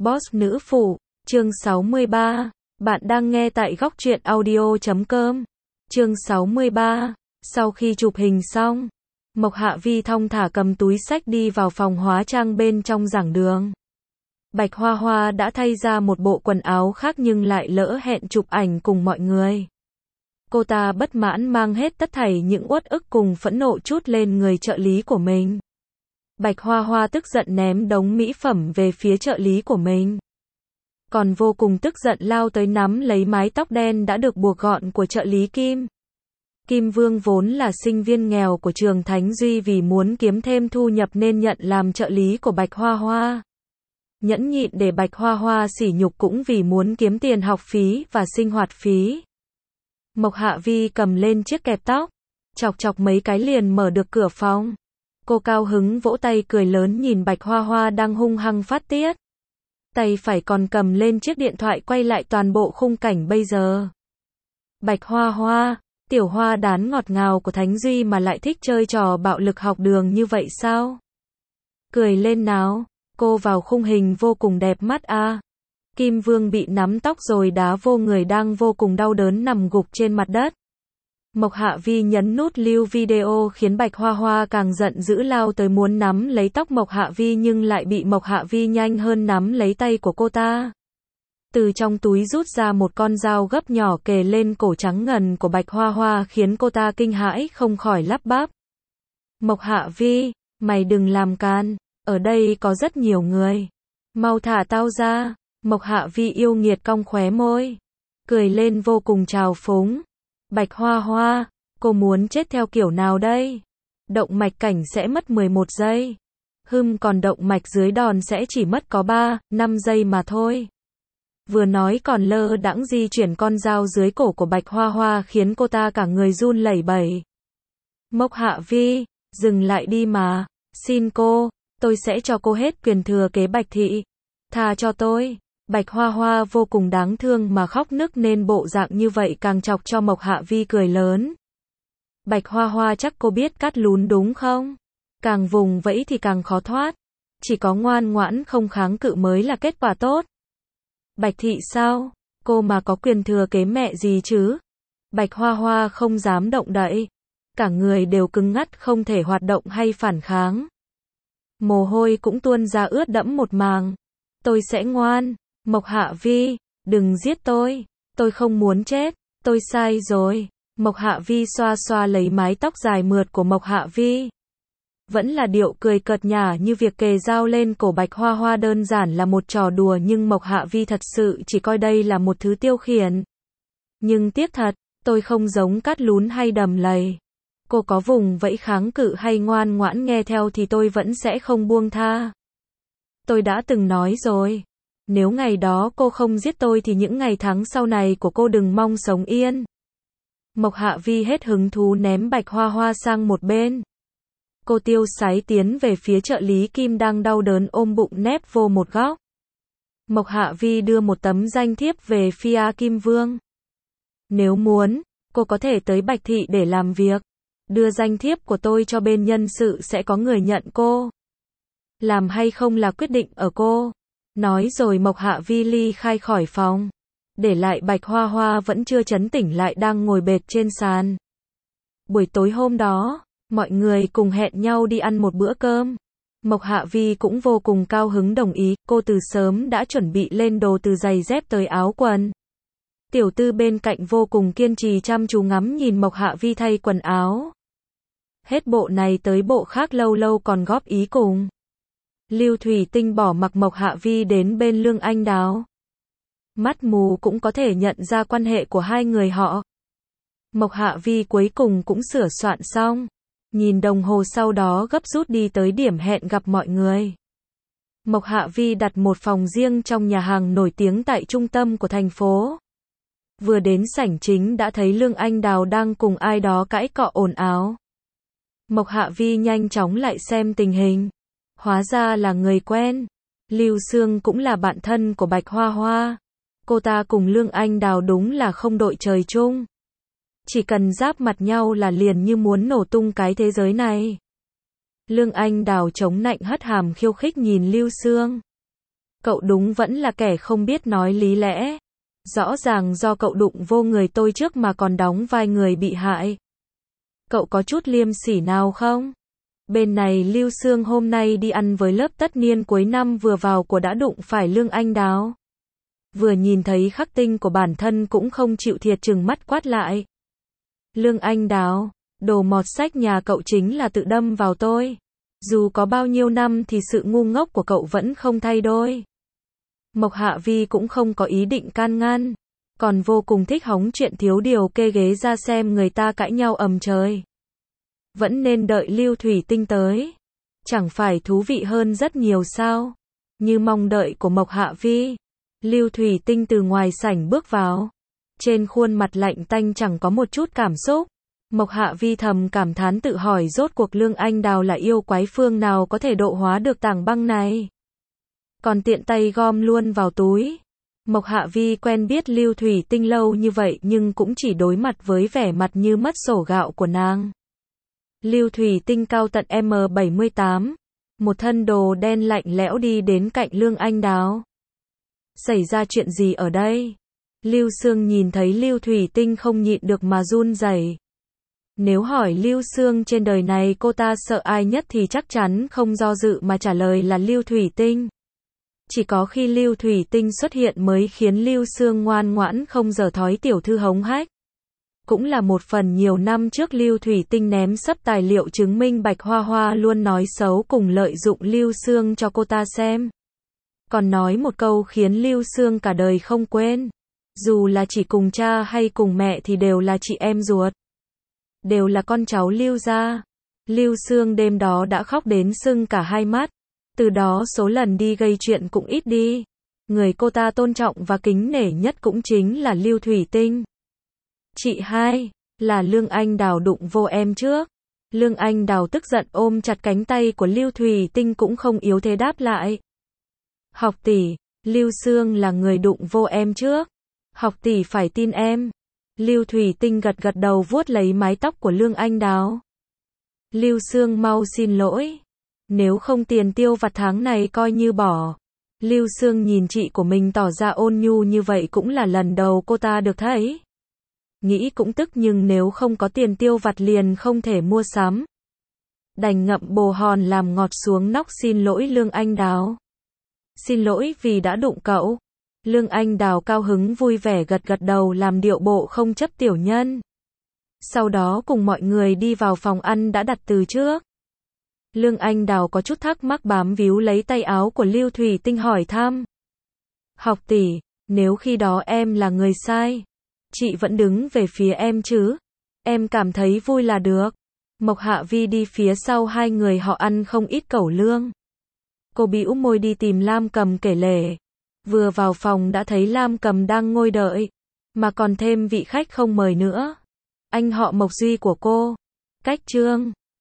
Boss nữ phụ, chương 63. Bạn đang nghe tại góc truyện audio.com. Chương 63. Sau khi chụp hình xong, Mộc Hạ Vi thong thả cầm túi xách đi vào phòng hóa trang bên trong giảng đường. Bạch Hoa Hoa đã thay ra một bộ quần áo khác nhưng lại lỡ hẹn chụp ảnh cùng mọi người. Cô ta bất mãn mang hết tất thảy những uất ức cùng phẫn nộ trút lên người trợ lý của mình. Bạch Hoa Hoa tức giận ném đống mỹ phẩm về phía trợ lý của mình. Còn vô cùng tức giận lao tới nắm lấy mái tóc đen đã được buộc gọn của trợ lý Kim. Kim Vương vốn là sinh viên nghèo của trường Thánh Duy, vì muốn kiếm thêm thu nhập nên nhận làm trợ lý của Bạch Hoa Hoa. Nhẫn nhịn để Bạch Hoa Hoa sỉ nhục cũng vì muốn kiếm tiền học phí và sinh hoạt phí. Mộc Hạ Vi cầm lên chiếc kẹp tóc, chọc chọc mấy cái liền mở được cửa phòng. Cô cao hứng vỗ tay cười lớn nhìn Bạch Hoa Hoa đang hung hăng phát tiết. Tay phải còn cầm lên chiếc điện thoại quay lại toàn bộ khung cảnh bây giờ. Bạch Hoa Hoa, tiểu hoa đán ngọt ngào của Thánh Duy mà lại thích chơi trò bạo lực học đường như vậy sao? Cười lên nào, cô vào khung hình vô cùng đẹp mắt à. Kim Vương bị nắm tóc rồi đá vô người đang vô cùng đau đớn nằm gục trên mặt đất. Mộc Hạ Vi nhấn nút lưu video khiến Bạch Hoa Hoa càng giận dữ lao tới muốn nắm lấy tóc Mộc Hạ Vi nhưng lại bị Mộc Hạ Vi nhanh hơn nắm lấy tay của cô ta. Từ trong túi rút ra một con dao gấp nhỏ kề lên cổ trắng ngần của Bạch Hoa Hoa khiến cô ta kinh hãi không khỏi lắp bắp. Mộc Hạ Vi, mày đừng làm can, ở đây có rất nhiều người. Mau thả tao ra. Mộc Hạ Vi yêu nghiệt cong khóe môi, cười lên vô cùng trào phúng. Bạch Hoa Hoa, cô muốn chết theo kiểu nào đây? Động mạch cảnh sẽ mất 11 giây. Còn động mạch dưới đòn sẽ chỉ mất có 3-5 giây mà thôi. Vừa nói còn lơ đãng di chuyển con dao dưới cổ của Bạch Hoa Hoa khiến cô ta cả người run lẩy bẩy. Mộc Hạ Vi, dừng lại đi mà. Xin cô, tôi sẽ cho cô hết quyền thừa kế Bạch thị. Tha cho tôi. Bạch Hoa Hoa vô cùng đáng thương mà khóc nức nên bộ dạng như vậy càng chọc cho Mộc Hạ Vi cười lớn. Bạch Hoa Hoa, chắc cô biết cắt lún đúng không? Càng vùng vẫy thì càng khó thoát. Chỉ có ngoan ngoãn không kháng cự mới là kết quả tốt. Bạch thị sao? Cô mà có quyền thừa kế mẹ gì chứ? Bạch Hoa Hoa không dám động đậy. Cả người đều cứng ngắt không thể hoạt động hay phản kháng. Mồ hôi cũng tuôn ra ướt đẫm một màng. Tôi sẽ ngoan. Mộc Hạ Vi, đừng giết tôi không muốn chết, tôi sai rồi. Mộc Hạ Vi xoa xoa lấy mái tóc dài mượt của Mộc Hạ Vi. Vẫn là điệu cười cợt nhả như việc kề dao lên cổ Bạch Hoa Hoa đơn giản là một trò đùa nhưng Mộc Hạ Vi thật sự chỉ coi đây là một thứ tiêu khiển. Nhưng tiếc thật, tôi không giống cắt lún hay đầm lầy. Cô có vùng vẫy kháng cự hay ngoan ngoãn nghe theo thì tôi vẫn sẽ không buông tha. Tôi đã từng nói rồi. Nếu ngày đó cô không giết tôi thì những ngày tháng sau này của cô đừng mong sống yên. Mộc Hạ Vi hết hứng thú ném Bạch Hoa Hoa sang một bên. Cô tiêu sái tiến về phía trợ lý Kim đang đau đớn ôm bụng nép vô một góc. Mộc Hạ Vi đưa một tấm danh thiếp về phía Kim Vương. Nếu muốn, cô có thể tới Bạch thị để làm việc. Đưa danh thiếp của tôi cho bên nhân sự sẽ có người nhận cô. Làm hay không là quyết định ở cô. Nói rồi Mộc Hạ Vi ly khai khỏi phòng. Để lại Bạch Hoa Hoa vẫn chưa trấn tỉnh lại đang ngồi bệt trên sàn. Buổi tối hôm đó, mọi người cùng hẹn nhau đi ăn một bữa cơm. Mộc Hạ Vi cũng vô cùng cao hứng đồng ý, cô từ sớm đã chuẩn bị lên đồ từ giày dép tới áo quần. Tiểu Tư bên cạnh vô cùng kiên trì chăm chú ngắm nhìn Mộc Hạ Vi thay quần áo. Hết bộ này tới bộ khác lâu lâu còn góp ý cùng. Lưu Thủy Tinh bỏ mặc Mộc Hạ Vi đến bên Lương Anh Đào. Mắt mù cũng có thể nhận ra quan hệ của hai người họ. Mộc Hạ Vi cuối cùng cũng sửa soạn xong. Nhìn đồng hồ sau đó gấp rút đi tới điểm hẹn gặp mọi người. Mộc Hạ Vi đặt một phòng riêng trong nhà hàng nổi tiếng tại trung tâm của thành phố. Vừa đến sảnh chính đã thấy Lương Anh Đào đang cùng ai đó cãi cọ ồn ào. Mộc Hạ Vi nhanh chóng lại xem tình hình. Hóa ra là người quen. Lưu Sương cũng là bạn thân của Bạch Hoa Hoa. Cô ta cùng Lương Anh Đào đúng là không đội trời chung. Chỉ cần giáp mặt nhau là liền như muốn nổ tung cái thế giới này. Lương Anh Đào chống nạnh hất hàm khiêu khích nhìn Lưu Sương. Cậu đúng vẫn là kẻ không biết nói lý lẽ. Rõ ràng do cậu đụng vô người tôi trước mà còn đóng vai người bị hại. Cậu có chút liêm sỉ nào không? Bên này Lưu Sương hôm nay đi ăn với lớp tất niên cuối năm vừa vào của đã đụng phải Lương Anh Đào. Vừa nhìn thấy khắc tinh của bản thân cũng không chịu thiệt chừng mắt quát lại. Lương Anh Đào, đồ mọt sách nhà cậu chính là tự đâm vào tôi. Dù có bao nhiêu năm thì sự ngu ngốc của cậu vẫn không thay đổi. Mộc Hạ Vi cũng không có ý định can ngăn, còn vô cùng thích hóng chuyện thiếu điều kê ghế ra xem người ta cãi nhau ầm trời. Vẫn nên đợi Lưu Thủy Tinh tới. Chẳng phải thú vị hơn rất nhiều sao? Như mong đợi của Mộc Hạ Vi. Lưu Thủy Tinh từ ngoài sảnh bước vào. Trên khuôn mặt lạnh tanh chẳng có một chút cảm xúc. Mộc Hạ Vi thầm cảm thán tự hỏi rốt cuộc Lương Anh Đào là yêu quái phương nào có thể độ hóa được tảng băng này. Còn tiện tay gom luôn vào túi. Mộc Hạ Vi quen biết Lưu Thủy Tinh lâu như vậy nhưng cũng chỉ đối mặt với vẻ mặt như mất sổ gạo của nàng. Lưu Thủy Tinh cao tận M78, một thân đồ đen lạnh lẽo đi đến cạnh Lương Anh Đào. Xảy ra chuyện gì ở đây? Lưu Sương nhìn thấy Lưu Thủy Tinh không nhịn được mà run rẩy. Nếu hỏi Lưu Sương trên đời này cô ta sợ ai nhất thì chắc chắn không do dự mà trả lời là Lưu Thủy Tinh. Chỉ có khi Lưu Thủy Tinh xuất hiện mới khiến Lưu Sương ngoan ngoãn không giở thói tiểu thư hống hách. Cũng là một phần nhiều năm trước Lưu Thủy Tinh ném sấp tài liệu chứng minh Bạch Hoa Hoa luôn nói xấu cùng lợi dụng Lưu Sương cho cô ta xem. Còn nói một câu khiến Lưu Sương cả đời không quên. Dù là chỉ cùng cha hay cùng mẹ thì đều là chị em ruột. Đều là con cháu Lưu gia. Lưu Sương đêm đó đã khóc đến sưng cả hai mắt. Từ đó số lần đi gây chuyện cũng ít đi. Người cô ta tôn trọng và kính nể nhất cũng chính là Lưu Thủy Tinh. Chị hai, là Lương Anh Đào đụng vô em trước. Lương Anh Đào tức giận ôm chặt cánh tay của Lưu Thủy Tinh cũng không yếu thế đáp lại. Học tỷ, Lưu Sương là người đụng vô em trước. Học tỷ phải tin em. Lưu Thủy Tinh gật gật đầu vuốt lấy mái tóc của Lương Anh Đào. Lưu Sương mau xin lỗi. Nếu không tiền tiêu vặt tháng này coi như bỏ. Lưu Sương nhìn chị của mình tỏ ra ôn nhu như vậy cũng là lần đầu cô ta được thấy. Nghĩ cũng tức nhưng nếu không có tiền tiêu vặt liền không thể mua sắm. Đành ngậm bồ hòn làm ngọt xuống nóc xin lỗi Lương Anh Đào. Xin lỗi vì đã đụng cậu. Lương Anh Đào cao hứng vui vẻ gật gật đầu làm điệu bộ không chấp tiểu nhân. Sau đó cùng mọi người đi vào phòng ăn đã đặt từ trước. Lương Anh Đào có chút thắc mắc bám víu lấy tay áo của Lưu Thủy Tinh hỏi thăm. Học tỷ, nếu khi đó em là người sai, chị vẫn đứng về phía em chứ? Em cảm thấy vui là được. Mộc Hạ Vi đi phía sau hai người họ ăn không ít cẩu lương. Cô bĩu môi đi tìm Lam Cầm kể lể. Vừa vào phòng đã thấy Lam Cầm đang ngồi đợi. Mà còn thêm vị khách không mời nữa. Anh họ Mộc Duy của cô. Cách Trương.